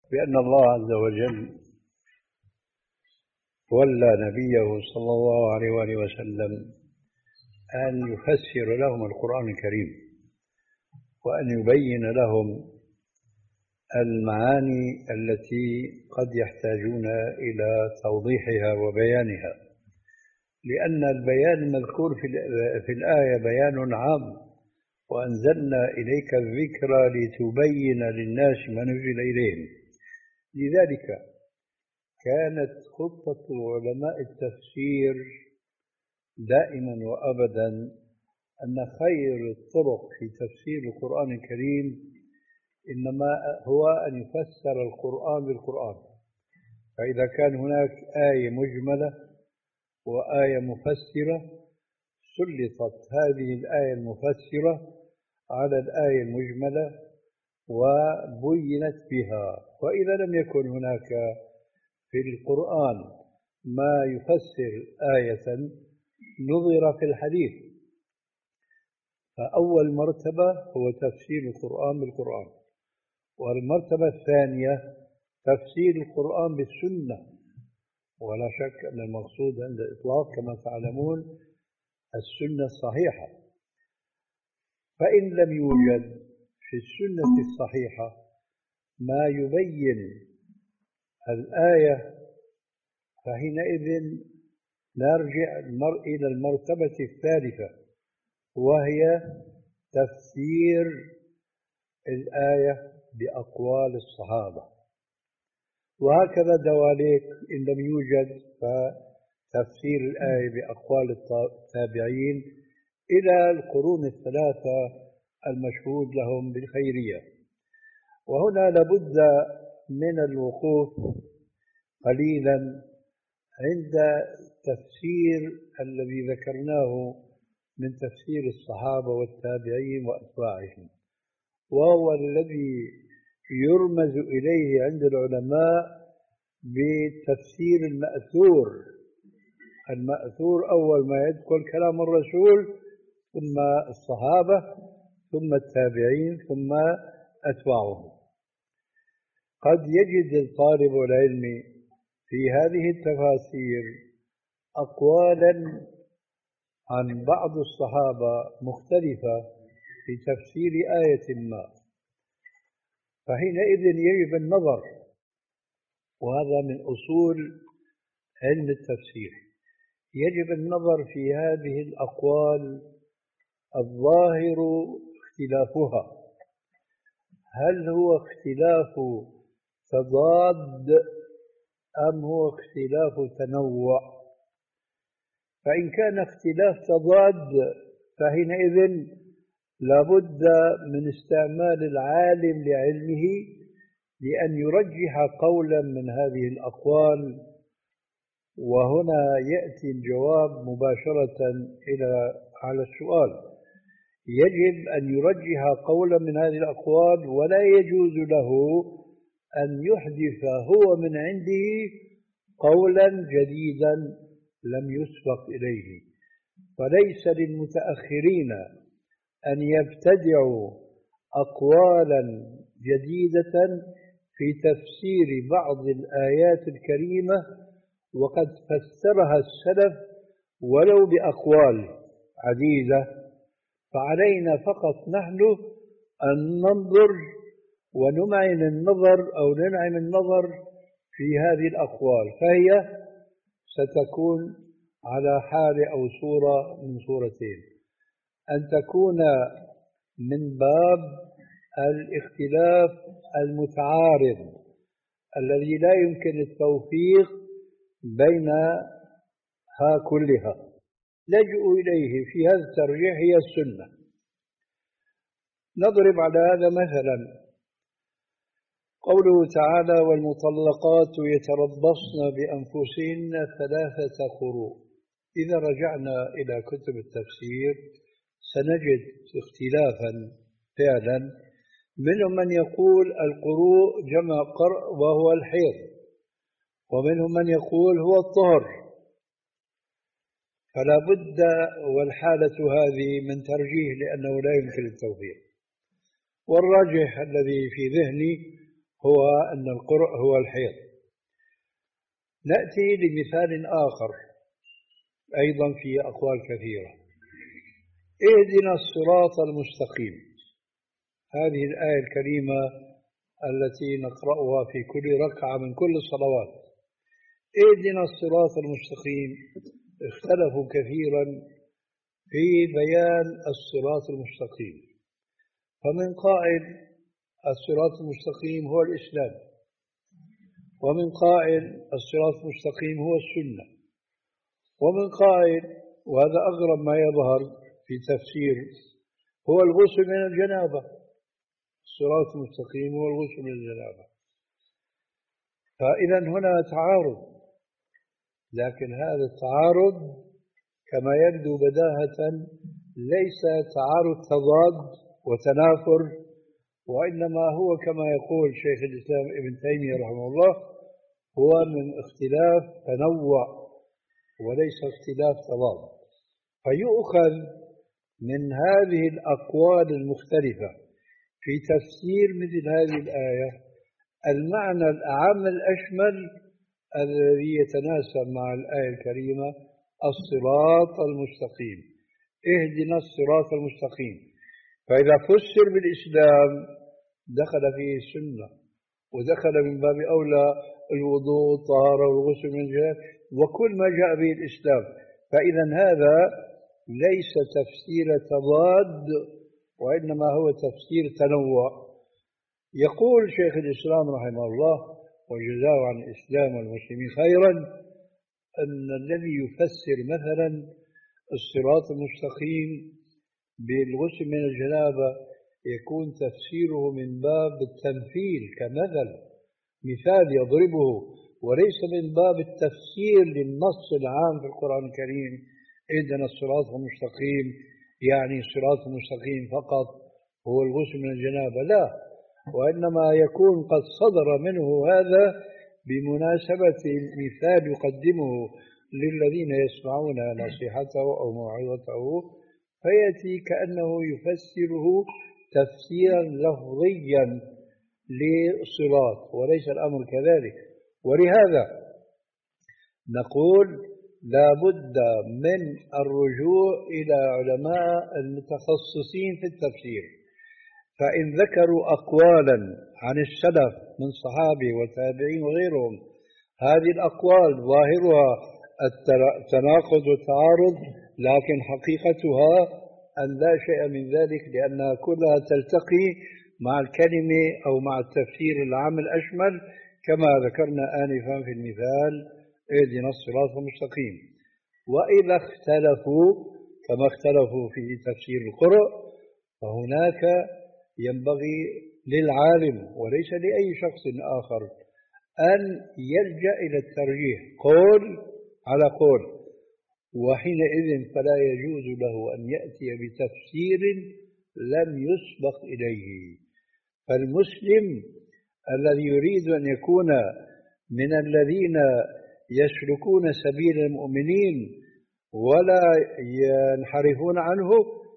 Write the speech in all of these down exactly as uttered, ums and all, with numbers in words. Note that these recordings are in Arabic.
بأن الله عز وجل ولى نبيه صلى الله عليه وآله وسلم أن يفسر لهم القرآن الكريم وأن يبين لهم المعاني التي قد يحتاجون إلى توضيحها وبيانها، لأن البيان المذكور في الآية بيان عام، وأنزلنا إليك الذكر لتبين للناس ما نزل إليهم. لذلك كانت خطة علماء التفسير دائما وأبدا أن خير الطرق في تفسير القرآن الكريم إنما هو أن يفسر القرآن بالقرآن. فإذا كان هناك آية مجملة وآية مفسرة سلطت هذه الآية المفسرة على الآية المجملة وبينت بها. وإذا لم يكن هناك في القرآن ما يفسر آية نظر في الحديث. فأول مرتبة هو تفسير القرآن بالقرآن، والمرتبة الثانية تفسير القرآن بالسنة. ولا شك أن المقصود عند الإطلاق كما تعلمون السنة الصحيحة. فإن لم يوجد في السنة الصحيحة ما يبين الآية فحينئذ نرجع إلى المرتبة الثالثة، وهي تفسير الآية بأقوال الصحابة. وهكذا دواليك إن لم يوجد فتفسير الآية بأقوال التابعين إلى القرون الثلاثة المشهود لهم بالخيرية. وهنا لابد من الوقوف قليلا عند تفسير الذي ذكرناه من تفسير الصحابة والتابعين وأتباعهم، وهو الذي يرمز إليه عند العلماء بتفسير المأثور. المأثور أول ما يدخل كلام الرسول، ثم الصحابة، ثم التابعين، ثم أتباعهم. قد يجد الطالب العلم في هذه التفاسير أقوالا عن بعض الصحابة مختلفة في تفسير آية ما، فحينئذ يجب النظر. وهذا من أصول علم التفسير، يجب النظر في هذه الأقوال الظاهر اختلافها، هل هو اختلاف تضاد أم هو اختلاف تنوع؟ فإن كان اختلاف تضاد فحينئذ لابد من استعمال العالم لعلمه لأن يرجح قولا من هذه الأقوال. وهنا يأتي الجواب مباشرة إلى على السؤال. يجب أن يرجح قولا من هذه الأقوال، ولا يجوز له أن يحدث هو من عنده قولا جديدا لم يسبق إليه. فليس للمتأخرين أن يبتدعوا أقوالا جديدة في تفسير بعض الآيات الكريمة وقد فسرها السلف ولو بأقوال عديدة. فعلينا فقط نحن أن ننظر ونمعن النظر أو ننعم النظر في هذه الأقوال، فهي ستكون على حال أو صورة من صورتين: أن تكون من باب الاختلاف المتعارض الذي لا يمكن التوفيق بينها كلها، لجؤوا إليه في هذا الترجيح هي السنة. نضرب على هذا مثلا قوله تعالى: والمطلقات يتربصن بأنفسهن ثلاثة قروء. إذا رجعنا إلى كتب التفسير سنجد اختلافا فعلا. منهم من يقول القروء جمع قرء وهو الحيض، ومنهم من يقول هو الطهر. فلا بد والحالة هذه من ترجيح لأنه لا يمكن التوفيق. والراجح الذي في ذهني هو أن القرء هو الحيض. نأتي لمثال آخر أيضا في أقوال كثيرة. اهدنا الصراط المستقيم، هذه الآية الكريمة التي نقرأها في كل ركعة من كل الصلوات. اهدنا الصراط المستقيم، اختلفوا كثيرا في بيان الصراط المستقيم، فمن قائل الصراط المستقيم هو الإسلام، ومن قائل الصراط المستقيم هو السنة، ومن قائل وهذا أغرب ما يظهر في تفسير هو الغسل من الجنابة. الصراط المستقيم هو الغسل من الجنابة، فإذا هنا تعارض، لكن هذا التعارض كما يبدو بداهة ليس تعارض تضاد وتنافر، وإنما هو كما يقول شيخ الإسلام ابن تيمية رحمه الله هو من اختلاف تنوع وليس اختلاف تضاد. فيؤخذ من هذه الأقوال المختلفة في تفسير مثل هذه الآية المعنى الأعم الأشمل الذي يتناسب مع الآية الكريمة: الصراط المستقيم، اهدنا الصراط المستقيم. فإذا فسر بالإسلام دخل فيه السنة، ودخل من باب أولى الوضوء والطهارة والغسل من الجنابة وكل ما جاء به الإسلام. فإذا هذا ليس تفسير تضاد، وإنما هو تفسير تنوع. يقول شيخ الإسلام رحمه الله وجزاه عن الإسلام والمسلمين خيرا أن الذي يفسر مثلا الصراط المستقيم بالغسل من الجنابة يكون تفسيره من باب التمثيل كمثل، مثال يضربه، وليس من باب التفسير للنص العام في القرآن الكريم: اهدنا الصراط المستقيم، يعني الصراط المستقيم فقط هو الغسل من الجنابة، لا، وإنما يكون قد صدر منه هذا بمناسبة مثال يقدمه للذين يسمعون نصيحته أو موعظته، فيأتي كأنه يفسره تفسيرا لفظيا للصراط، وليس الأمر كذلك. ولهذا نقول لا بد من الرجوع إلى علماء المتخصصين في التفسير، فإن ذكروا أقوالا عن السلف من صحابة وتابعين وغيرهم هذه الأقوال ظاهرها التناقض والتعارض، لكن حقيقتها أن لا شيء من ذلك، لأنها كلها تلتقي مع الكلمة أو مع التفسير العام الأشمل كما ذكرنا آنفا في المثال: اهدنا الصراط المستقيم. وإذا اختلفوا كما اختلفوا في تفسير القرء فهناك ينبغي للعالم وليس لأي شخص آخر أن يلجأ إلى الترجيح، قول على قول، وحينئذ فلا يجوز له أن يأتي بتفسير لم يسبق إليه. فالمسلم الذي يريد أن يكون من الذين يسلكون سبيل المؤمنين ولا ينحرفون عنه،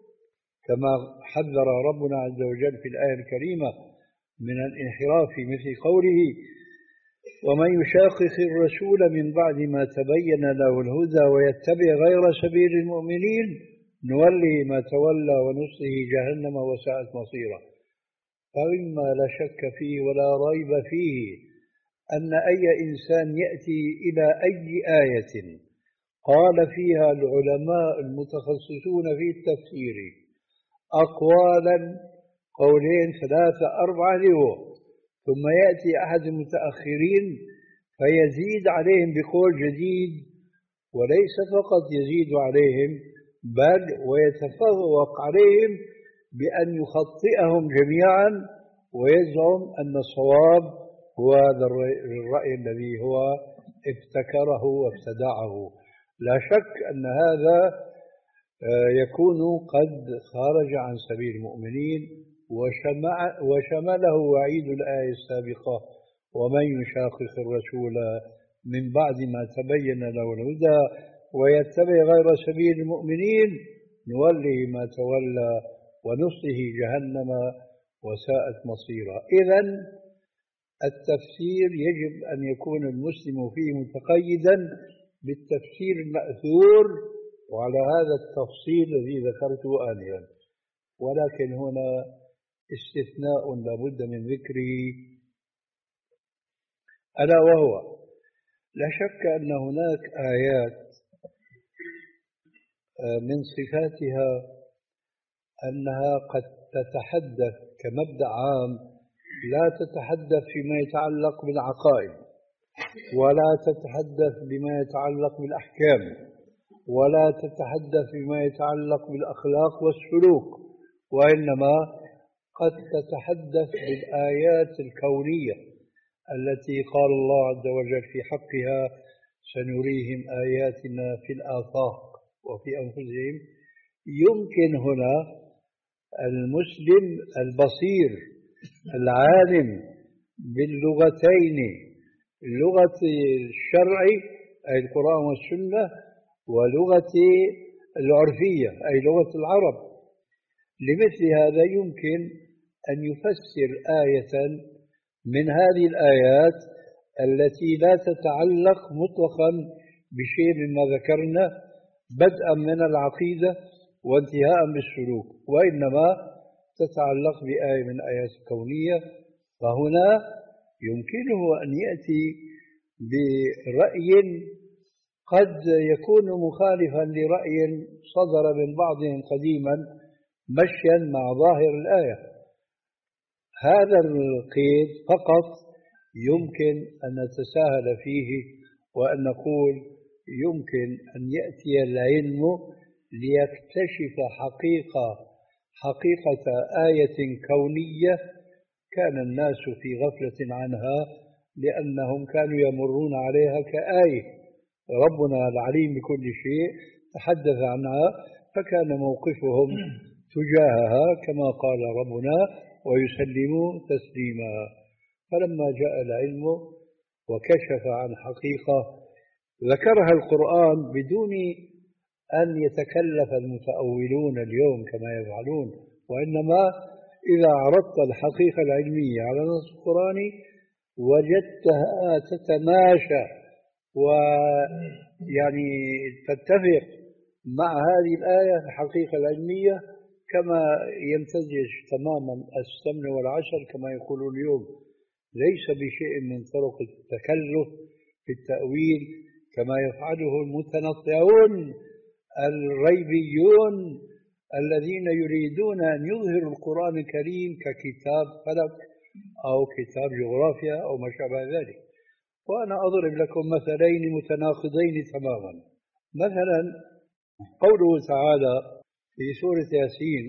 كما حذر ربنا عز وجل في الآية الكريمة من الانحراف في مثل قوله: ومن يشاقق الرسول من بعد ما تبين له الهدى ويتبع غير سبيل المؤمنين نولي ما تولى ونصله جهنم وساءت مصيره. فمما لا شك فيه ولا ريب فيه أن أي إنسان يأتي إلى أي آية قال فيها العلماء المتخصصون في التفسير أقوالا، قولين ثلاثة أربعة له، ثم يأتي أحد المتأخرين فيزيد عليهم بقول جديد، وليس فقط يزيد عليهم بل ويتفوق عليهم بأن يخطئهم جميعا ويزعم أن الصواب هو هذا الرأي الذي هو ابتكره وابتدعه. لا شك أن هذا يكون قد خرج عن سبيل المؤمنين، وشمله وعيد الآية السابقة: ومن يشاقق الرسول من بعد ما تبين له الهدى ويتبع غير سبيل المؤمنين نوله ما تولى ونصله جهنم وساءت مصيرا. إذن التفسير يجب أن يكون المسلم فيه متقيدا بالتفسير المأثور، وعلى هذا التفصيل الذي ذكرته آنفا. ولكن هنا استثناء لابد من ذكره، ألا وهو لا شك أن هناك آيات من صفاتها أنها قد تتحدث كمبدأ عام، لا تتحدث فيما يتعلق بالعقائد، ولا تتحدث بما يتعلق بالأحكام، ولا تتحدث بما يتعلق بالأخلاق والسلوك، وإنما قد تتحدث بالآيات الكونية التي قال الله عز وجل في حقها: سنريهم آياتنا في الآفاق وفي أنفسهم. يمكن هنا المسلم البصير العالم باللغتين، لغة الشرع أي القرآن والسنة، ولغة العرفية أي لغة العرب، لمثل هذا يمكن أن يفسر آية من هذه الآيات التي لا تتعلق مطلقا بشيء مما ذكرنا بدءا من العقيدة وانتهاء بالسلوك، وإنما تتعلق بآية من آيات الكونية. فهنا يمكنه أن يأتي برأي قد يكون مخالفا لرأي صدر من بعضهم قديما مشيا مع ظاهر الآية. هذا القيد فقط يمكن أن نتساهل فيه وأن نقول يمكن أن يأتي العلم ليكتشف حقيقة حقيقة آية كونية كان الناس في غفلة عنها لأنهم كانوا يمرون عليها كآية. ربنا العليم بكل شيء تحدث عنها، فكان موقفهم تجاهها كما قال ربنا: ويسلموا تسليما. فلما جاء العلم وكشف عن حقيقة ذكرها القرآن بدون أن يتكلف المتأولون اليوم كما يفعلون، وإنما إذا عرضت الحقيقة العلمية على النص القرآني وجدتها تتماشى ويعني تتفق مع هذه الآية الحقيقة العلمية كما يمتزج تماما السمن والعسل كما يقولون اليوم، ليس بشيء من طرق التكلف في التأويل كما يفعله المتنطعون الريبيون الذين يريدون أن يظهروا القرآن الكريم ككتاب فلك أو كتاب جغرافيا أو ما شابه ذلك. وأنا أضرب لكم مثلين متناقضين تماما. مثلا قوله تعالى في سورة ياسين: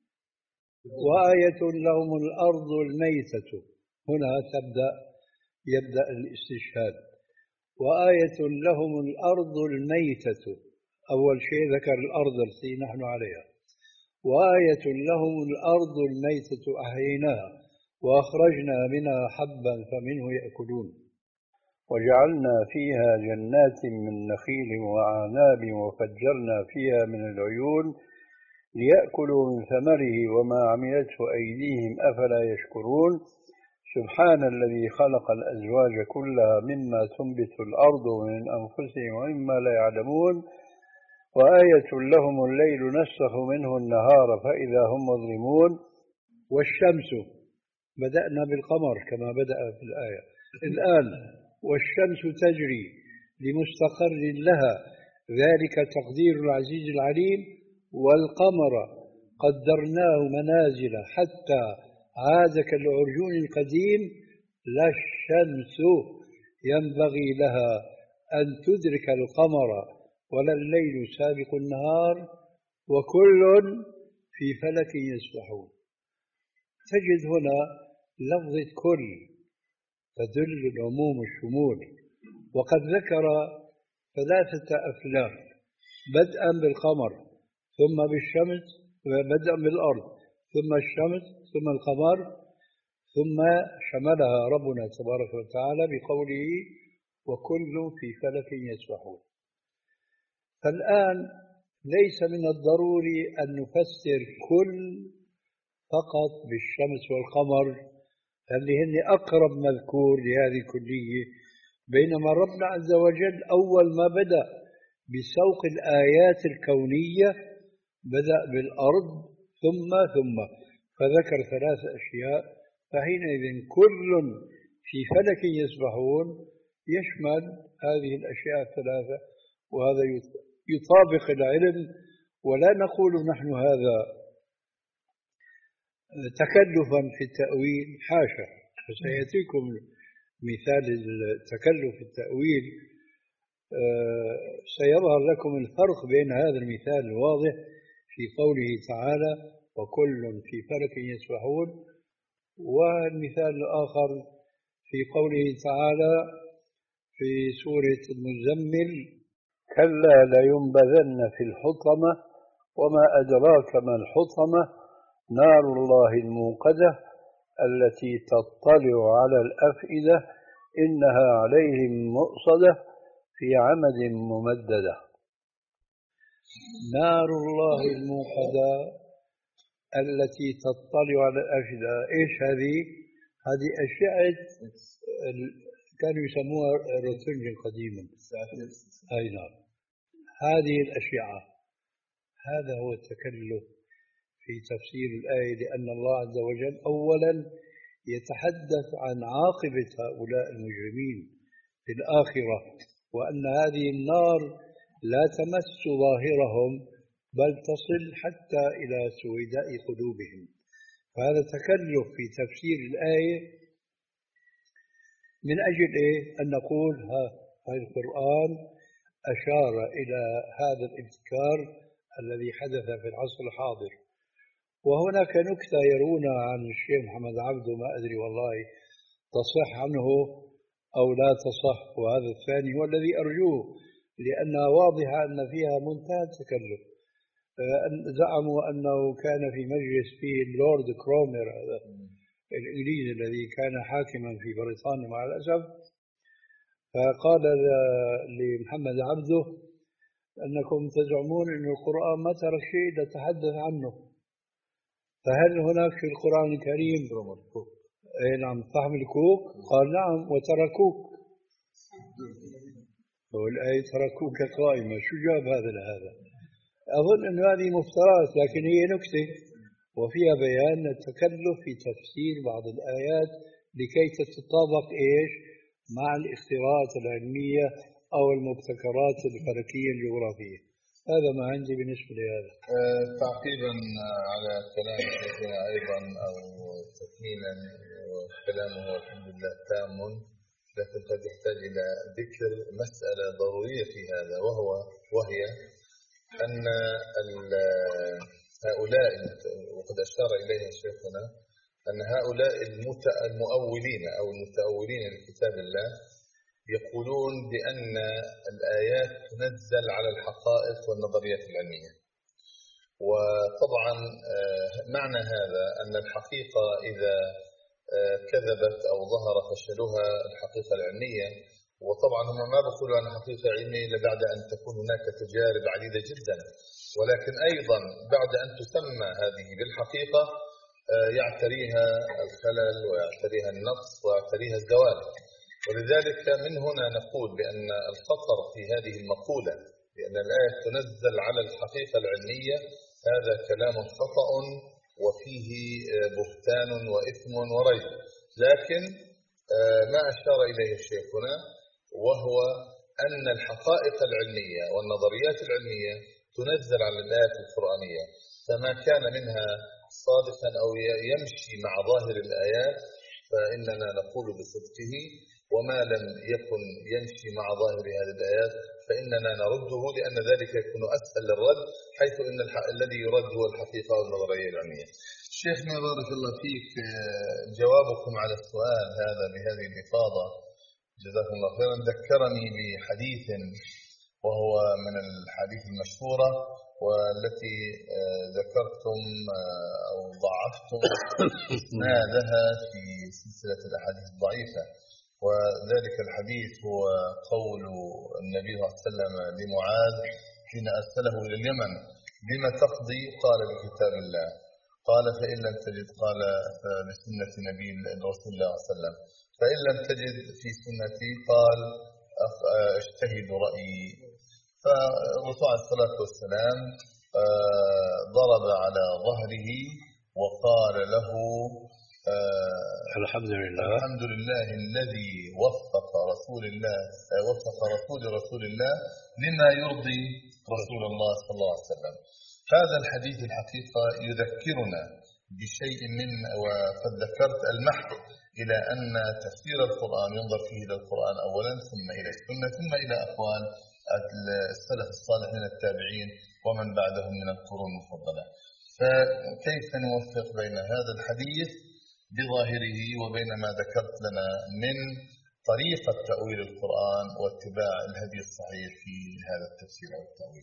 وآية لهم الأرض الميتة. هنا تبدأ يبدأ الاستشهاد. وآية لهم الأرض الميتة، أول شيء ذكر الأرض التي نحن عليها. وآية لهم الأرض الميتة أحييناها وأخرجنا منها حبا فمنه يأكلون وجعلنا فيها جنات من نخيل وأعناب وفجرنا فيها من العيون ليأكلوا من ثمره وما عملته أيديهم أفلا يشكرون سبحان الذي خلق الأزواج كلها مما تنبت الأرض ومن أنفسهم ومما لا يعلمون وآية لهم الليل نسخ منه النهار فإذا هم مظلمون والشمس. بدأنا بالقمر كما بدأ في الآية. الآن والشمس تجري لمستقر لها ذلك تقدير العزيز العليم. والقمر قدرناه منازل حتى عاد كالعرجون القديم. لا الشمس ينبغي لها أن تدرك القمر ولا الليل سابق النهار وكل في فلك يسبحون. تجد هنا لفظة كل تدل العموم الشمول، وقد ذكر ثلاثة أفلاك بدءا بالقمر ثم بالشمس، بدءا بالأرض ثم الشمس ثم القمر، ثم شملها ربنا تبارك وتعالى بقوله وكل في فلك يسبحون. فالآن ليس من الضروري أن نفسر كل فقط بالشمس والقمر. اللي هن أقرب مذكور لهذه الكلية. بينما ربنا عز وجل أول ما بدأ بسوق الآيات الكونية بدأ بالأرض ثم ثم فذكر ثلاث أشياء، فحينئذ كل في فلك يسبحون يشمل هذه الأشياء الثلاثة، وهذا يطابق العلم. ولا نقول نحن هذا تكلفا في التأويل، حاشا، فسيأتيكم مثال التكلف في التأويل. سيظهر لكم الفرق بين هذا المثال الواضح في قوله تعالى وكل في فلك يسبحون، والمثال الآخر في قوله تعالى في سورة المزمل كلا لينبذن في الحطمة وما أدراك ما الحطمة نار الله الموقدة التي تطلع على الأفئدة إنها عليهم مؤصدة في عمد ممددة. نار الله الموقدة التي تطلع على الأفئدة، إيش هذه؟ هذه أشعة كانوا يسموها روتنجن قديما. أي نعم، هذه الأشعة. هذا هو التكلف في تفسير الآية، لأن الله عز وجل أولا يتحدث عن عاقبة هؤلاء المجرمين في الآخرة، وأن هذه النار لا تمس ظاهرهم بل تصل حتى إلى سويداء قلوبهم. فهذا تكلف في تفسير الآية من أجل إيه؟ أن نقول ها القرآن أشار إلى هذا الابتكار الذي حدث في العصر الحاضر. وهناك نكتة يرونا عن الشيخ محمد عبده، ما أدري والله تصح عنه أو لا تصح، وهذا الثاني هو الذي أرجوه لأنها واضحة أن فيها منتهى التكلف. زعموا أنه كان في مجلس فيه اللورد كرومر هذا الإنجليزي الذي كان حاكما في بريطانيا مع الأسف، فقال لمحمد عبده أنكم تزعمون أن القرآن ما ترك شيء نتحدث عنه، فهل هناك في القرآن الكريم أي نعم فهم الكوك؟ قال نعم وتركوك، والآية تركوك قائمة. شو جاب هذا لهذا؟ أظن أن هذه مفترات، لكن هي نكتة وفيها بيان التكلف في تفسير بعض الآيات لكي تتطابق إيش مع الاختراعات العلمية أو المبتكرات الفلكية الجغرافية. هذا ما عندي بالنسبة لهذا. أه تعقيبا على كلام شيخنا أيضا أو تكميلا، وكلامه الحمد لله تام، لكن قد يحتاج إلى ذكر مسألة ضرورية في هذا، وهو وهي أن هؤلاء، وقد أشار إليها شيخنا، أن هؤلاء المؤولين أو المتأولين لكتاب الله يقولون بأن الآيات تنزل على الحقائق والنظريات العلمية. وطبعا معنى هذا أن الحقيقة إذا كذبت أو ظهر فشلها الحقيقة العلمية، وطبعا هم ما بيقولوا عن حقيقة علمية إلا بعد أن تكون هناك تجارب عديدة جدا، ولكن أيضا بعد أن تسمى هذه بالحقيقة يعتريها الخلل ويعتريها النقص ويعتريها الزوال. ولذلك من هنا نقول بأن الخطر في هذه المقولة بأن الآية تنزل على الحقيقة العلمية هذا كلام خطأ وفيه بهتان وإثم وريب. لكن ما أشار إليه شيخنا وهو أن الحقائق العلمية والنظريات العلمية تنزل على الآيات القرآنية، فما كان منها صادقا أو يمشي مع ظاهر الآيات فإننا نقول بصدقه، وما لم يكن يمشي مع ظاهر هذه الآيات فإننا نرده، لأن ذلك يكون أسهل للرد، حيث إن الذي يرد هو الحقيقة والنظرية العلمية. شيخنا بارك الله فيك، جوابكم على السؤال هذا بهذه الإفاضة جزاكم الله خيرا ذكرني بحديث وهو من الحديث المشهورة والتي ذكرتم أو ضعفتم إسنادها في سلسلة الأحاديث الضعيفة، وذلك الحديث هو قول النبي صلى الله عليه وسلم لمعاذ حين أرسله إلى اليمن: بما تقضي؟ قال: بكتاب الله. قال فإن لم تجد قال لسنة نبي رسول الله صلى الله عليه وسلم، فإن لم تجد في سنتي قال اجتهد رأيي. فالرسول عليه الصلاة والسلام ضرب على ظهره وقال له الحمد لله الحمد لله الذي وفق رسول الله وفق رسول رسول الله لما يرضي رسول الله صلى الله عليه وسلم. هذا الحديث الحقيقة يذكرنا بشيء من، وقد ذكرت المحك إلى أن تفسير القرآن ينظر فيه إلى القرآن أولا، ثم إلى السنة، ثم إلى أقوال السلف الصالح من التابعين ومن بعدهم من القرون المفضلة. فكيف نوفق بين هذا الحديث بظاهره وبين ما ذكرت لنا من طريقة تأويل القرآن واتباع الهدي الصحيح في هذا التفسير أو التأويل؟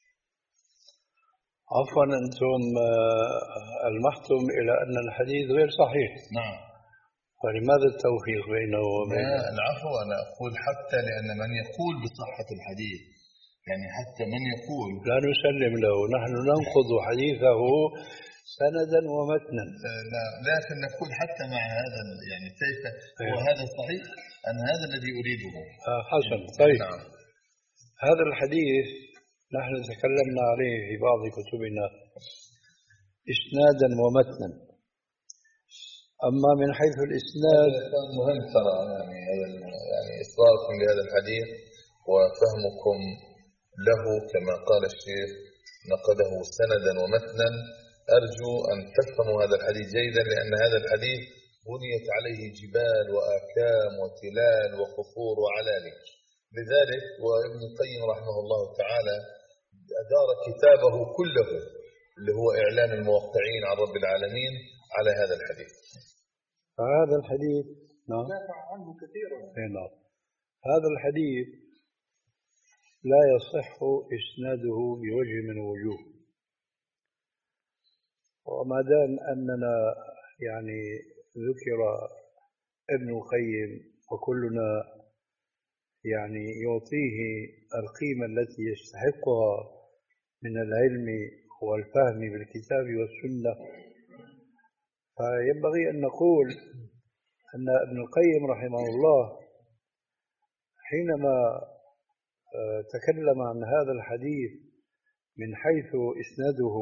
عفوا، أنتم ألمحتم إلى أن الحديث غير صحيح. نعم. فلماذا التوفيق بينه وبين؟ لا العفو، أنا أقول حتى لأن من يقول بصحة الحديث، يعني حتى من يقول لا نسلم له، نحن ننقض حديثه سندا ومتنا. لا، لكن نقول حتى مع هذا يعني كيف هو هذا صحيح، أن هذا الذي أريده. آه حسن. طيب. نعم. هذا الحديث نحن تكلمنا عليه في بعض كتبنا إسنادا ومتنا. أما من حيث الإسناد مهم ترى يعني هذا يعني إصراركم لهذا الحديث وفهمكم له كما قال الشيخ نقده سندا ومتنا. أرجو أن تفهموا هذا الحديث جيدا، لأن هذا الحديث بنيت عليه جبال وآكام وتلال وقصور وعلالي. لذلك وابن القيم رحمه الله تعالى أدار كتابه كله اللي هو إعلام الموقعين عن رب العالمين على هذا الحديث. فهذا الحديث نعم دافع عنه كثيرا. نعم. هذا الحديث لا يصح إسناده بوجه من وجوه، وما دام أننا يعني ذكر ابن القيم وكلنا يعني يعطيه القيمة التي يستحقها من العلم والفهم بالكتاب والسنة، فينبغي أن نقول أن ابن القيم رحمه الله حينما تكلم عن هذا الحديث من حيث إسناده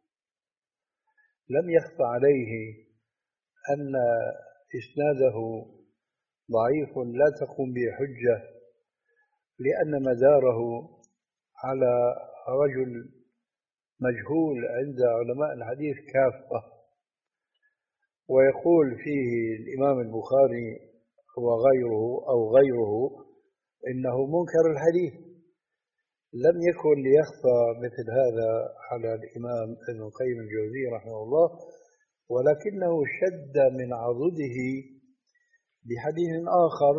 لم يخفى عليه أن إسناده ضعيف لا تقوم به حجة، لأن مداره على رجل مجهول عند علماء الحديث كافة. ويقول فيه الإمام البخاري وغيره أو غيره إنه منكر الحديث. لم يكن ليخفى مثل هذا على الإمام ابن القيم الجوزي رحمه الله، ولكنه شد من عضده بحديث آخر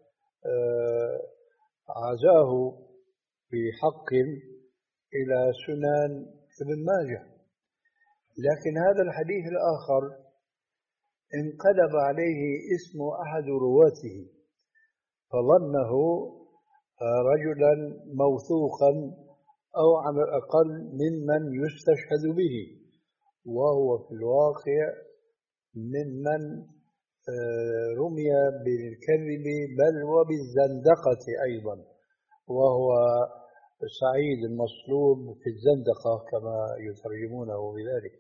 عزاه بحق إلى سنن ابن ماجه، لكن هذا الحديث الآخر انقلب عليه اسم أحد رواته فظنه رجلا موثوقا أو على الأقل ممن يستشهد به، وهو في الواقع ممن رمي بالكذب بل وبالزندقة أيضا، وهو سعيد المصلوب في الزندقة كما يترجمونه بذلك.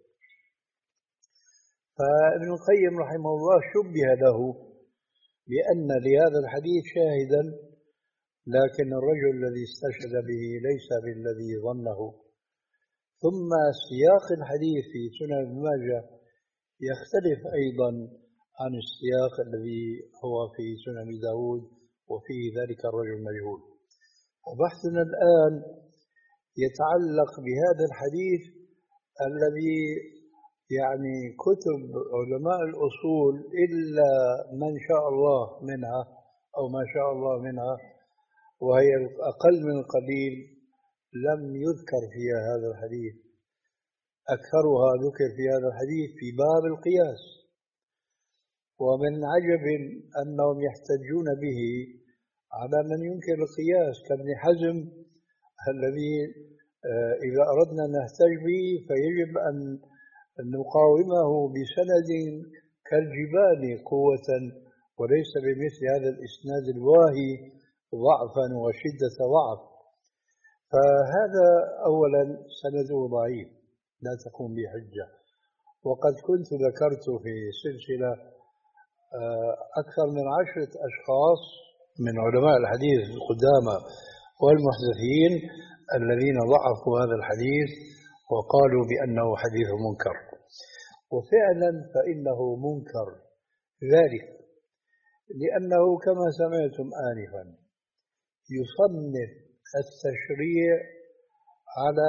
فابن القيم رحمه الله شبه له بأن لهذا الحديث شاهدا، لكن الرجل الذي استشهد به ليس بالذي ظنه. ثم سياق الحديث في سنن ابن ماجه يختلف أيضا عن السياق الذي هو في سنن داود وفيه ذلك الرجل المجهول. وبحثنا الآن يتعلق بهذا الحديث الذي يعني كتب علماء الأصول إلا من شاء الله منها أو ما شاء الله منها، وهي أقل من القليل، لم يذكر فيها هذا الحديث. أكثرها ذكر في هذا الحديث في باب القياس، ومن عجب أنهم يحتجون به على من ينكر القياس كابن حزم الذي إذا أردنا نحتج به فيجب أن أن نقاومه بسند كالجبال قوة، وليس بمثل هذا الإسناد الواهي ضعفا وشدة ضعف. فهذا أولا سنده ضعيف لا تقوم بحجة. وقد كنت ذكرت في سلسلة أكثر من عشرة أشخاص من علماء الحديث القدامى والمحدثين الذين ضعفوا هذا الحديث وقالوا بأنه حديث منكر، وفعلا فإنه منكر ذلك لأنه كما سمعتم آنفا يصنف التشريع على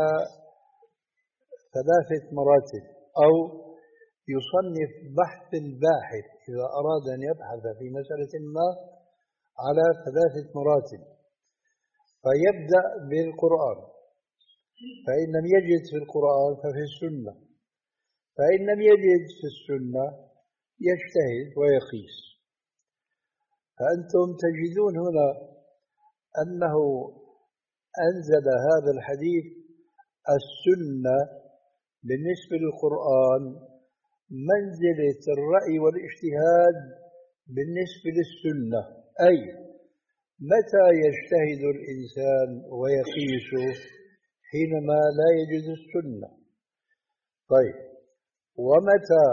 ثلاثة مراتب، أو يصنف بحث الباحث إذا أراد أن يبحث في مسألة ما على ثلاثة مراتب. فيبدأ بالقرآن، فإن لم يجد في القرآن ففي السنة، فإن لم يجد في السنة يجتهد ويقيس. فأنتم تجدون هنا أنه أنزل هذا الحديث السنة بالنسبة للقرآن منزلة الرأي والاجتهاد بالنسبة للسنة، أي متى يجتهد الإنسان ويقيس؟ حينما لا يجد السنة. طيب، ومتى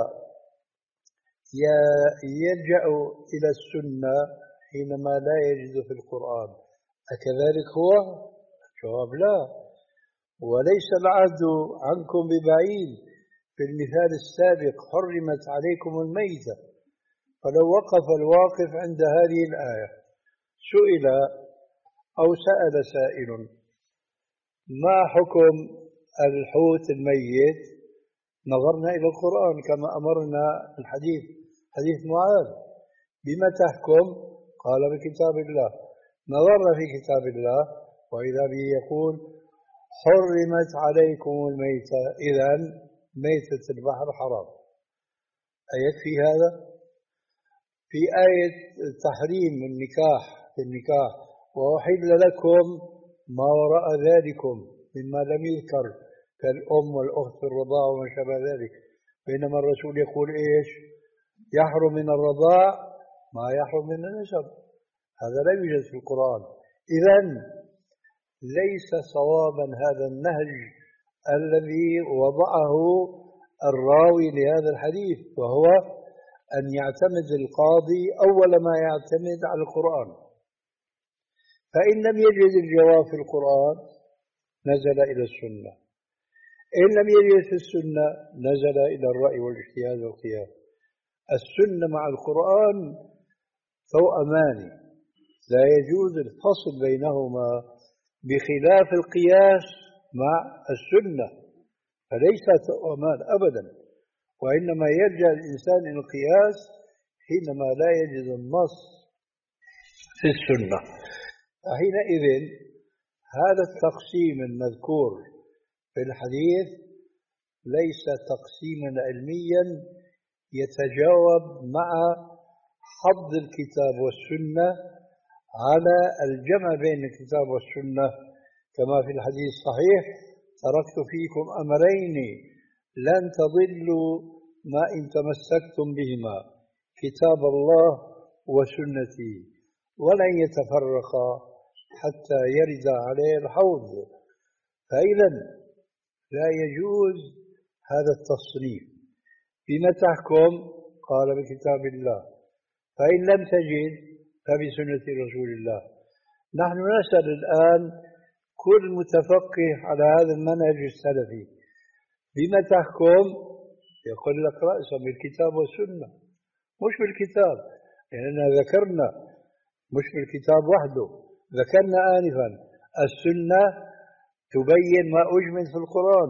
يلجأ إلى السنة؟ حينما لا يجد في القرآن. أكذلك هو؟ الجواب لا. وليس العهد عنكم ببعيد. في المثال السابق حرمت عليكم الميتة، فلو وقف الواقف عند هذه الآية سئل أو سأل سائل ما حكم الحوت الميت؟ نظرنا إلى القرآن كما أمرنا الحديث حديث معاذ، بما تحكم؟ قال بكتاب الله. نظرنا في كتاب الله وإذا به يقول حرمت عليكم الميتة، إذن ميتة البحر حرام. أيكفي هذا؟ في آية تحريم النكاح في النكاح وأحل لكم ما وراء ذلكم مما لم يذكر كالأم والأخت في الرضاع وما شابه ذلك، بينما الرسول يقول إيش؟ يحرم من الرضاع ما يحرم من النسب. هذا لا يوجد في القرآن. إذن ليس صوابا هذا النهج الذي وضعه الراوي لهذا الحديث، وهو أن يعتمد القاضي أول ما يعتمد على القرآن. فإن لم يجد الجواب في القرآن نزل إلى السنة، إن لم يجد في السنة نزل إلى الرأي والاجتهاد والقياس. السنة مع القرآن توأمان، لا يجوز الفصل بينهما، بخلاف القياس مع السنة فليس توأمان أبدا، وإنما يرجع الإنسان إلى القياس حينما لا يجد النص في السنة. حينئذ هذا التقسيم المذكور في الحديث ليس تقسيما علميا يتجاوب مع حض الكتاب والسنة على الجمع بين الكتاب والسنة، كما في الحديث الصحيح تركت فيكم أمرين لن تضلوا ما إن تمسكتم بهما، كتاب الله وسنتي، ولن يتفرقا حتى يرد عليه الحوض. فإذا لا يجوز هذا التصنيف. بما تحكم؟ قال بكتاب الله، فإن لم تجد فبسنة رسول الله. نحن نسأل الآن كل متفقه على هذا المنهج السلفي بما تحكم؟ يقول لك رأسا بالكتاب والسنة، مش بالكتاب، لأننا يعني ذكرنا مش بالكتاب وحده، ذكرنا آنفا السنة تبين ما أجمل في القرآن،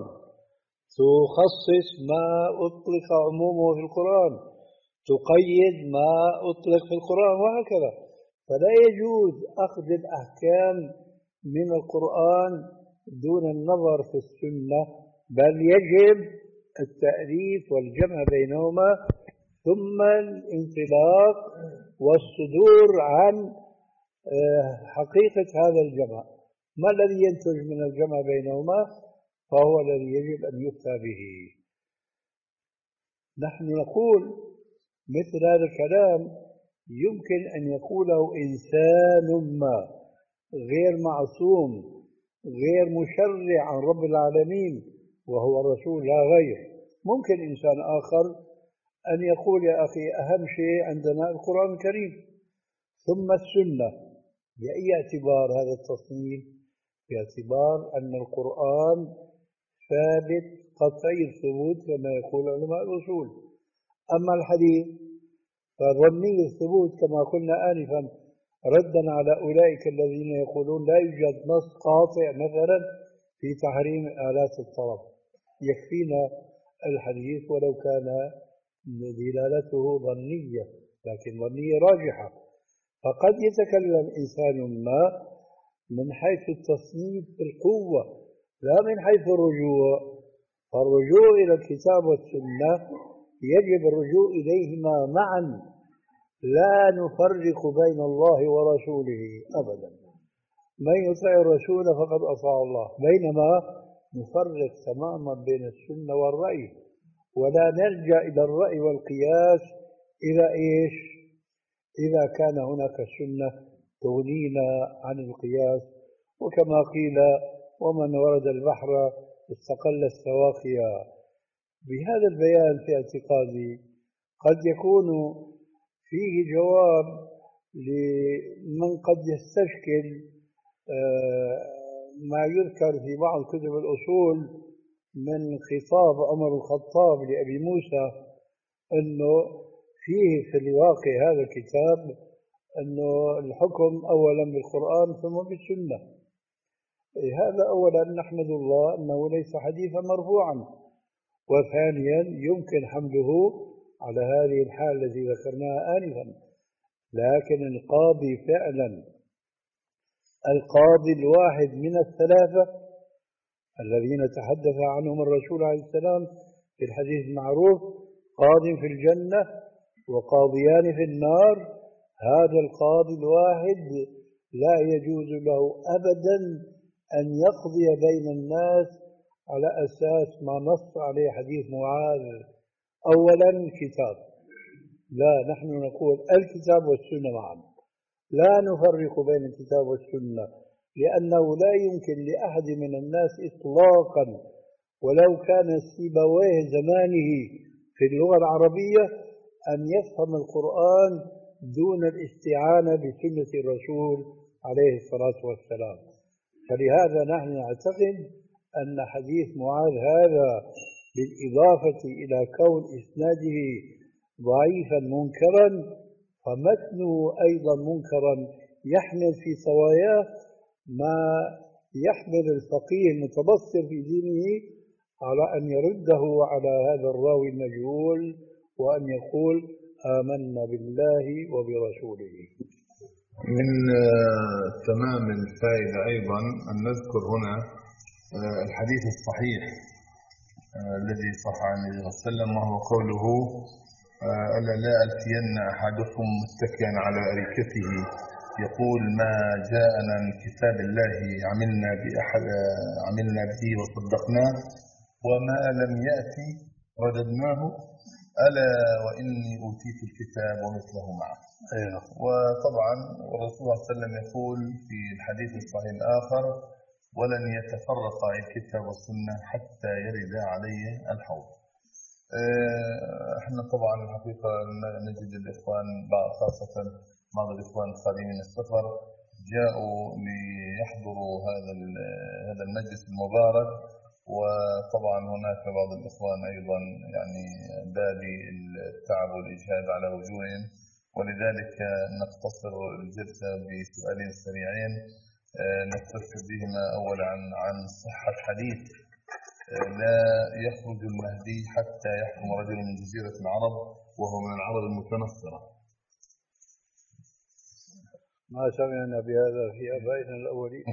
تخصص ما أطلق عمومه في القرآن، تقيد ما أطلق في القرآن، وهكذا. فلا يجوز أخذ الأحكام من القرآن دون النظر في السنة، بل يجب التأليف والجمع بينهما، ثم الانطلاق والصدور عن حقيقة هذا الجمع. ما الذي ينتج من الجمع بينهما؟ فهو الذي يجب أن يفتى به. نحن نقول مثل هذا الكلام يمكن أن يقوله إنسان ما غير معصوم غير مشرع عن رب العالمين وهو الرسول لا غير. ممكن إنسان آخر أن يقول يا أخي أهم شيء عندنا القرآن الكريم ثم السنة. بأي اعتبار هذا التصنيف؟ باعتبار أن القرآن ثابت قطعي الثبوت كما يقول علماء الأصول، أما الحديث فظني الثبوت كما قلنا آنفا ردا على أولئك الذين يقولون لا يوجد نص قاطع مثلا في تحريم آلات الطرب، يكفينا الحديث ولو كان دلالته ظنية لكن ظنية راجحة. فقد يتكلم إنسان ما من حيث التصنيف بالقوة لا من حيث الرجوع، فالرجوع إلى الكتاب والسنة يجب الرجوع إليهما معا، لا نفرق بين الله ورسوله أبدا. من يطع الرسول فقد أطاع الله، بينما نفرق تماما بين السنة والرأي، ولا نلجأ إلى الرأي والقياس إذا إيش؟ إذا كان هناك السنة تغنينا عن القياس، وكما قيل ومن ورد البحر استقل السواقيا. بهذا البيان في اعتقادي قد يكون فيه جواب لمن قد يستشكل ما يذكر في بعض كتب الأصول من خطاب عمر الخطاب لأبي موسى، أنه فيه في الواقع هذا الكتاب أنه الحكم أولا بالقرآن ثم بالسنة. هذا أولا نحمد الله أنه ليس حديثا مرفوعا، وثانيا يمكن حمله على هذه الحالة التي ذكرناها آنفا. لكن القاضي فعلا القاضي الواحد من الثلاثة الذين تحدث عنهم الرسول عليه السلام في الحديث المعروف قاض في الجنة وقاضيان في النار، هذا القاضي الواحد لا يجوز له أبدا أن يقضي بين الناس على أساس ما نص عليه حديث معاذ. أولا كتاب، لا نحن نقول الكتاب والسنة معا، لا نفرق بين الكتاب والسنة، لأنه لا يمكن لأحد من الناس إطلاقا ولو كان سيبويه زمانه في اللغة العربية أن يفهم القرآن دون الاستعانة بسنة الرسول عليه الصلاة والسلام. فلهذا نحن نعتقد أن حديث معاذ هذا بالإضافة إلى كون إسناده ضعيفا منكرا فمتنه أيضا منكرا يحمل في صواياه ما يحمل الفقيه المتبصر في دينه على أن يرده على هذا الراوي المجهول وأن يقول آمنا بالله وبرسوله. من تمام الفائدة أيضا أن نذكر هنا الحديث الصحيح الذي صح عن النبي صلى الله عليه وسلم، وهو قوله ألا لا ألتين أحدكم متكئا على أريكته يقول ما جاءنا من كتاب الله عملنا بأحد عملنا به وصدقناه وما لم يأتي رددناه ألا وإني أوتيت الكتاب ومثله معه. وطبعا الرسول صلى الله عليه وسلم يقول في الحديث الصحيح الآخر ولن يتفرقا الكتاب والسنة حتى يرد علي الحوض. احنا طبعا الحقيقة نجد الإخوان خاصة بعض الإخوان القادمين من السفر جاءوا ليحضروا هذا هذا المجلس المبارك، وطبعا هناك بعض الإخوان أيضا يعني بادي التعب والإجهاد على وجوههم، ولذلك نقتصر الجلسة بسؤالين سريعين نستفسر بهما أولا عن عن صحة حديث لا يخرج المهدي حتى يحكم رجل من جزيرة العرب وهو من العرب المتنصرة. ما سمعنا بهذا في آبائنا الأولين.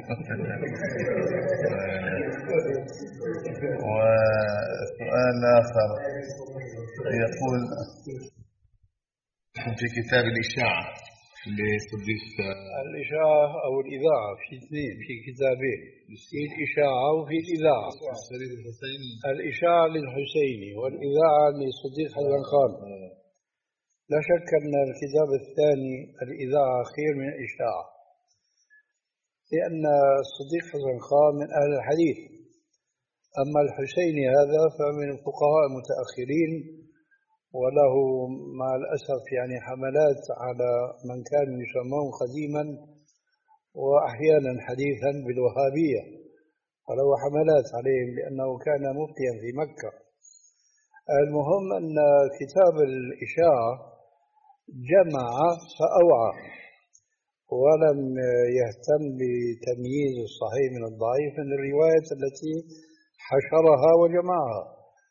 وسؤال آخر يقول في كتاب الإشاعة لصديق الإشاعة أو الإذاعة في اثنين، في كتابين، في الإشاعة وفي الإذاعة. الشريف الحسيني، الإشاعة للحسيني والإذاعة لصديق حسن خان. لا شك أن الكتاب الثاني الإذاعة خير من الإشاعة، لأن الصديق حسن خان من أهل الحديث، أما الحسيني هذا فمن الفقهاء المتأخرين، وله مع الأسف يعني حملات على من كانوا يسمون قديما وأحيانا حديثا بالوهابية، وله حملات عليهم لأنه كان مفتيا في مكة. المهم أن كتاب الإشاعة جمع فأوعى، ولم يهتم بتمييز الصحيح من الضعيف من الرواية التي حشرها وجمعها،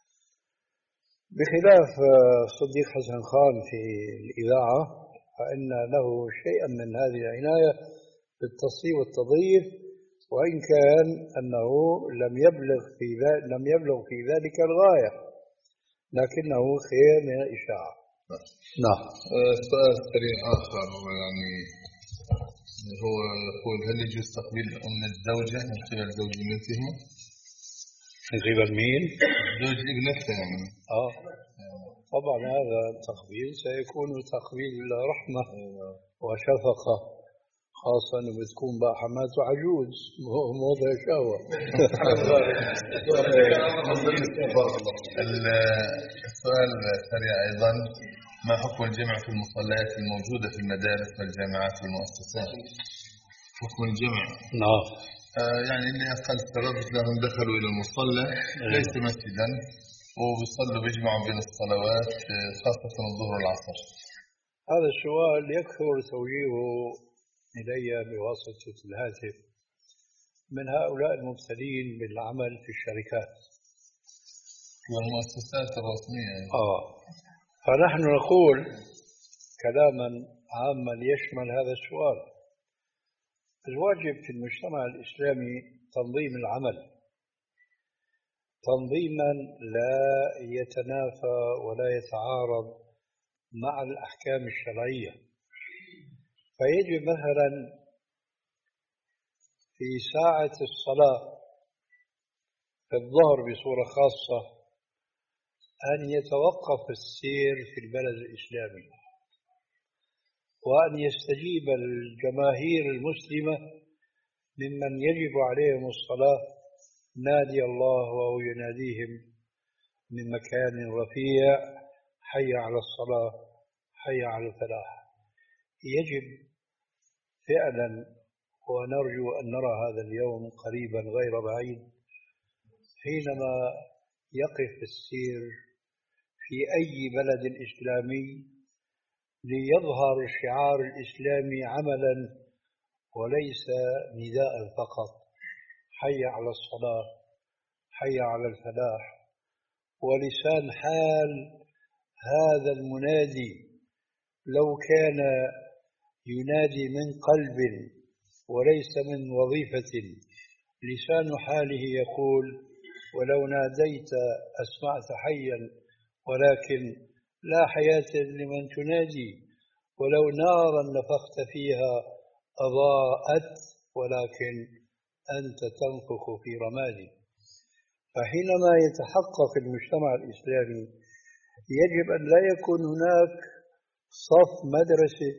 بخلاف الصديق حسن خان في الإذاعة فإن له شيئا من هذه العناية بالتصحيح والتضعيف، وإن كان أنه لم يبلغ في ذلك لم يبلغ في ذلك الغاية، لكنه خير من الإشاعة. نعم. سؤال سريع آخر، يعني هو يقول: هل يجوز تقبيل أم الزوجة من قبل زوج ابنته؟ من قبل مين؟ زوج ابنته يعني. آه طبعا هذا التقبيل سيكون تقبيل رحمة وشفقة، خاصة أنه بتكون بقى حماته عجوز موضع شهوة. السؤال سريع أيضا: ما حكم الجمع في المصليات الموجودة في المدارس والجامعات والمؤسسات؟ حكم الجمع؟ نعم. آه يعني اللي أقل تردد لهم دخلوا إلى المصلى ليس مسجدا وبيصلوا بيجمعوا بين الصلوات خاصة الظهر والعصر. هذا السؤال يكثر توجيهه إلي بواسطة الهاتف من هؤلاء المبتلين بالعمل في الشركات والمؤسسات الرسمية. آه فنحن نقول كلاما عاما يشمل هذا السؤال: الواجب في المجتمع الإسلامي تنظيم العمل تنظيما لا يتنافى ولا يتعارض مع الأحكام الشرعية. فيجب مثلا في ساعة الصلاة في الظهر بصورة خاصة أن يتوقف السير في البلد الإسلامي، وأن يستجيب الجماهير المسلمة ممن يجب عليهم الصلاة نادي الله وهو يناديهم من مكان رفيع: حي على الصلاة، حي على الفلاح. يجب فعلا، ونرجو أن نرى هذا اليوم قريبا غير بعيد، حينما يقف السير في أي بلد إسلامي ليظهر الشعار الإسلامي عملا وليس نداء فقط: حي على الصلاة، حي على الفلاح. ولسان حال هذا المنادي لو كان ينادي من قلب وليس من وظيفة، لسان حاله يقول: ولو ناديت أسمعت حيا ولكن لا حياة لمن تنادي، ولو نارا نفخت فيها أضاءت ولكن أنت تنفخ في رمادي. فحينما يتحقق المجتمع الإسلامي يجب أن لا يكون هناك صف مدرسة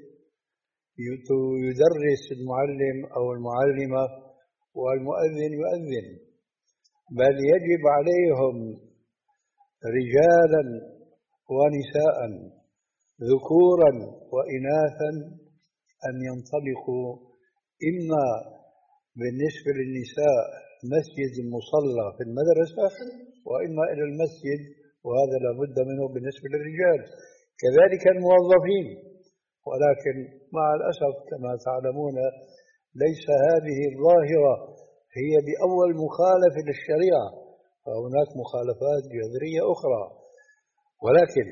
يدرس المعلم أو المعلمة والمؤذن يؤذن، بل يجب عليهم رجالا ونساء ذكورا وإناثا أن ينطلقوا، إما بالنسبة للنساء مسجد المصلى في المدرسة، وإما إلى المسجد، وهذا لا بد منه بالنسبة للرجال، كذلك الموظفين. ولكن مع الأسف كما تعلمون ليس هذه الظاهرة هي بأول مخالفة للشريعة، فهناك مخالفات جذرية أخرى. ولكن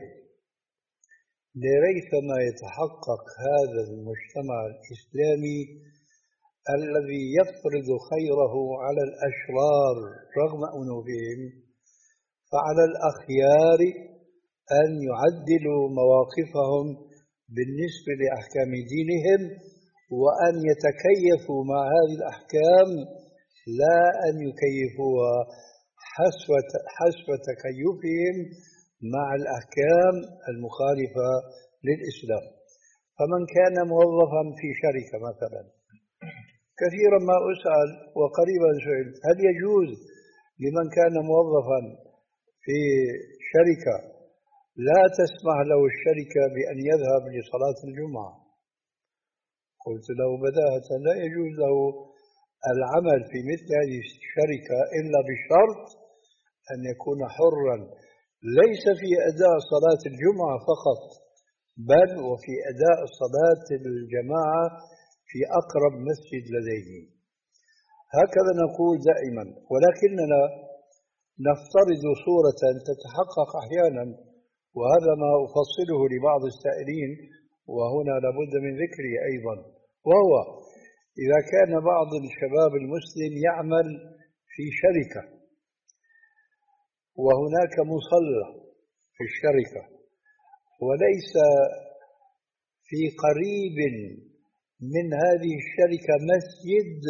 لريثما يتحقق هذا المجتمع الإسلامي الذي يفرض خيره على الأشرار رغم أنوفهم، فعلى الأخيار أن يعدلوا مواقفهم بالنسبة لأحكام دينهم، وأن يتكيفوا مع هذه الأحكام لا أن يكيفوها حسب حسب تكيفهم مع الأحكام المخالفة للإسلام. فمن كان موظفا في شركة مثلا، كثيرا ما أسأل وقريبا سئلت هل يجوز لمن كان موظفا في شركة لا تسمح له الشركة بأن يذهب لصلاة الجمعة؟ قلت له بداهة لا يجوز له العمل في مثل هذه الشركة إلا بشرط أن يكون حرا، ليس في أداء صلاة الجمعة فقط، بل وفي أداء صلاة الجماعة في أقرب مسجد لديه. هكذا نقول دائما، ولكننا نفترض صورة تتحقق أحيانا، وهذا ما أفصله لبعض السائلين وهنا لابد من ذكره أيضا، وهو إذا كان بعض الشباب المسلم يعمل في شركة وهناك مصلى في الشركة وليس في قريب من هذه الشركة مسجد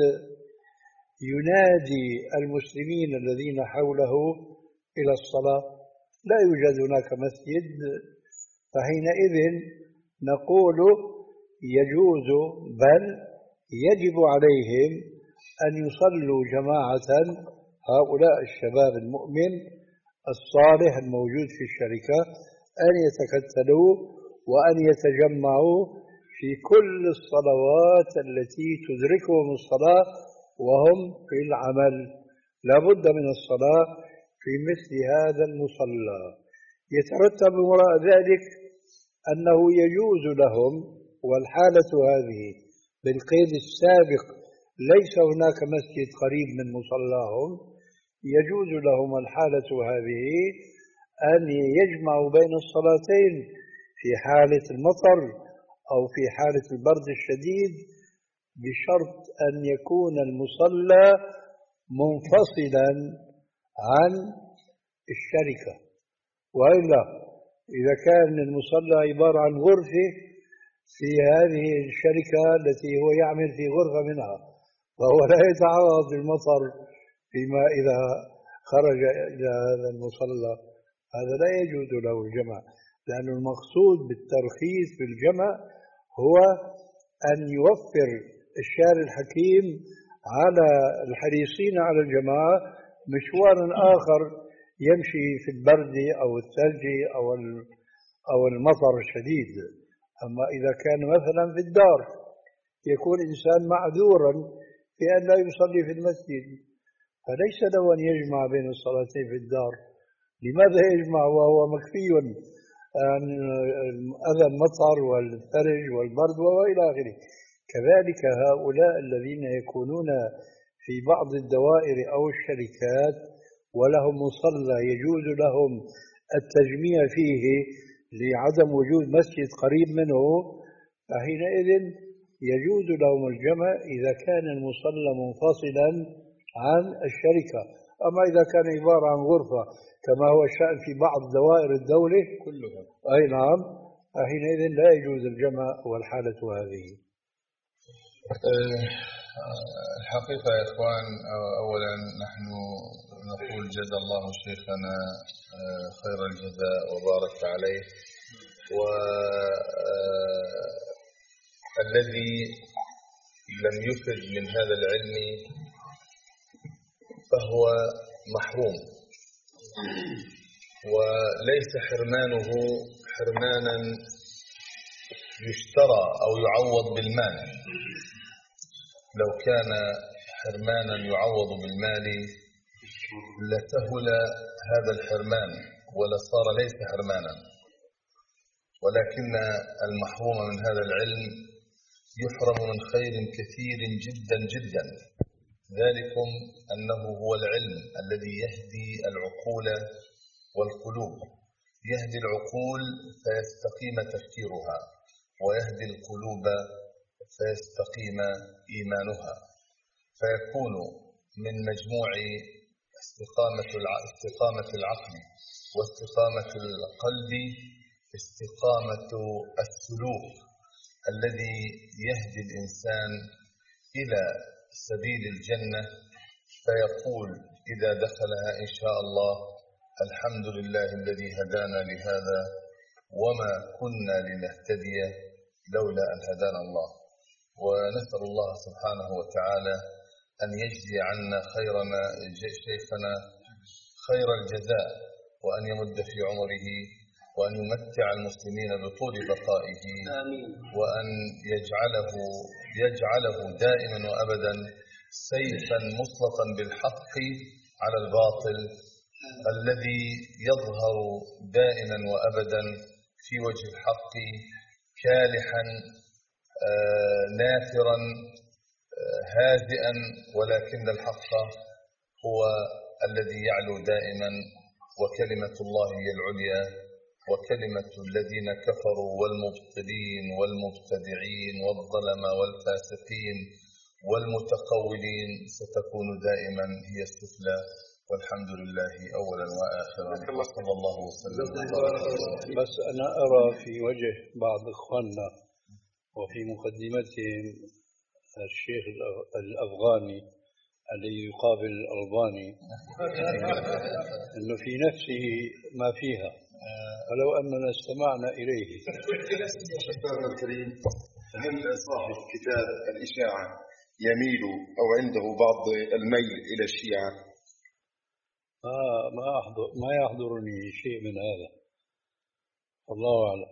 ينادي المسلمين الذين حوله إلى الصلاة، لا يوجد هناك مسجد، فحينئذ نقول يجوز بل يجب عليهم أن يصلوا جماعة، هؤلاء الشباب المؤمن الصالح الموجود في الشركة أن يتكتلوا وأن يتجمعوا في كل الصلوات التي تدركهم الصلاة وهم في العمل. لا بد من الصلاة في مثل هذا المصلى. يترتب وراء ذلك أنه يجوز لهم، والحالة هذه بالقيد السابق ليس هناك مسجد قريب من مصلاهم، يجوز لهم الحالة هذه أن يجمعوا بين الصلاتين في حالة المطر أو في حالة البرد الشديد، بشرط أن يكون المصلى منفصلا عن الشركة. وإلا إذا كان المصلى عبارة عن غرفة في هذه الشركة التي هو يعمل في غرفة منها، فهو لا يتعرض للمطر فيما إذا خرج إلى هذا المصلى، هذا لا يجوز له الجمع، لأن المقصود بالترخيص بالجمع هو أن يوفر الشارع الحكيم على الحريصين على الجماعة مشوارا آخر يمشي في البرد أو الثلج أو أو المطر الشديد. أما إذا كان مثلا في الدار يكون إنسان معذورا في أن لا يصلي في المسجد، فليس له أن يجمع بين الصلاتين في الدار. لماذا يجمع وهو مكفي عن أذى المطر والثلج والبرد وإلى آخره؟ كذلك هؤلاء الذين يكونون في بعض الدوائر أو الشركات ولهم مصلى يجوز لهم التجميع فيه لعدم وجود مسجد قريب منه، فحينئذ يجوز لهم الجمع إذا كان المصلى منفصلا عن الشركة. أما إذا كان عبارة عن غرفة كما هو الشأن في بعض دوائر الدولة كلها، أي نعم، فحينئذ لا يجوز الجمع والحالة هذه. الحقيقة يا إخوان، أولا نحن نقول جزا الله شيخنا خير الجزاء وبارك عليه، والذي لم يفد من هذا العلم فهو محروم، وليس حرمانه حرمانا يشترى أو يعوض بالمال. لو كان حرمانا يعوض بالمال لسهل هذا الحرمان ولصار ليس حرمانا، ولكن المحروم من هذا العلم يحرم من خير كثير جدا جدا، ذلكم أنه هو العلم الذي يهدي العقول والقلوب، يهدي العقول فيستقيم تفكيرها، ويهدي القلوب فيستقيم إيمانها، فيكون من مجموع استقامة استقامة العقل واستقامة القلب استقامة السلوك الذي يهدي الإنسان إلى سبيل الجنة، فيقول إذا دخلها إن شاء الله: الحمد لله الذي هدانا لهذا وما كنا لنهتدي لولا أن هدانا الله. ونسأل الله سبحانه وتعالى أن يجزي عنا خيرنا شيخنا خير الجزاء، وأن يمد في عمره، وأن يمتع المسلمين بطول بقائه، وأن يجعله يجعله دائما وأبدا سيفا مسلطا بالحق على الباطل الذي يظهر دائما وأبدا في وجه الحق كالحا آه نافرا آه هادئا، ولكن الحق هو الذي يعلو دائما، وكلمة الله هي العليا، وكلمة الذين كفروا والمبطلين والمبتدعين والظلمة والفاسقين والمتقولين ستكون دائما هي السفلى. والحمد لله أولا وآخرا، وصلى الله وسلم. بس أنا أرى في وجه بعض إخواننا وفي مقدمتهم الشيخ الأفغاني الذي يقابل الألباني أنه في نفسه ما فيها، ولو أننا استمعنا إليه. أستاذنا الكريم، هل صاحب كتاب الإشاعة يميل أو عنده بعض الميل إلى الشيعة؟ ما ما أحضر ما يحضرني شيء من هذا، الله أعلم.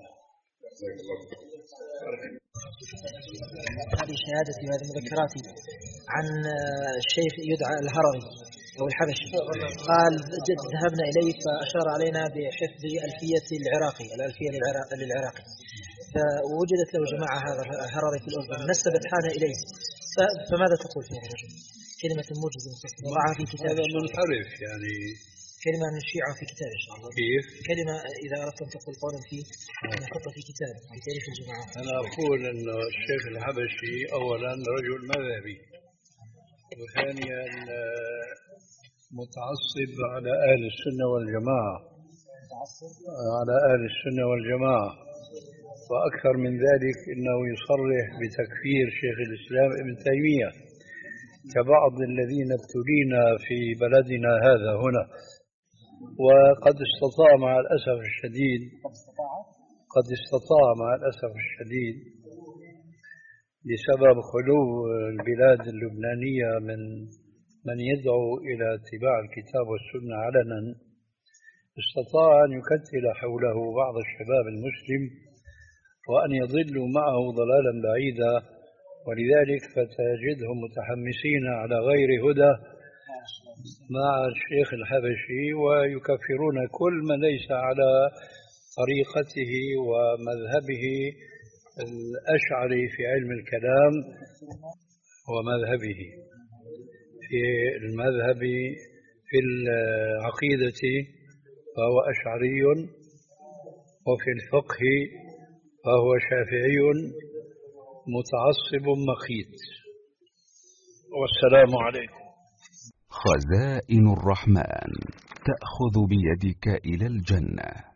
هذه شهادتي وهذه مذكراتي عن الشيخ يدعى الهروي أو الحبشي، قال ذهبنا إليه فأشار علينا بحفظ ألفية العراقي الألفية للعراقي، فوجدت له جماعة هذا الهروي في الأردن نسبت حالنا إليه، فماذا تقول في هذا الرجل؟ كلمة موجزة وضعها في كتاب هذا منحرف، يعني كلمة من الشيعة في كتاب إن شاء الله. كيف؟ كلمة إذا أردت أن تقول قولا فيه نحطها في كتاب في تاريخ الجماعة. أنا أقول أن الشيخ الحبشي أولا رجل مذهبي، وثانيا متعصب على أهل السنة والجماعة على أهل السنة والجماعة وأكثر من ذلك أنه يصرح بتكفير شيخ الإسلام ابن تيمية كبعض الذين ابتلينا في بلدنا هذا هنا. وقد استطاع مع الأسف الشديد قد استطاع مع الأسف الشديد بسبب خلو البلاد اللبنانية من من يدعو إلى اتباع الكتاب والسنة علنا، استطاع أن يكتل حوله بعض الشباب المسلم وأن يضلوا معه ضلالا بعيدا، ولذلك فتجدهم متحمسين على غير هدى مع الشيخ الحبشي ويكفرون كل من ليس على طريقته ومذهبه الأشعري في علم الكلام ومذهبه في المذهب في العقيدة فهو أشعري، وفي الفقه فهو شافعي متعصب مخيت. والسلام عليكم. خزائن الرحمن تأخذ بيدك إلى الجنة.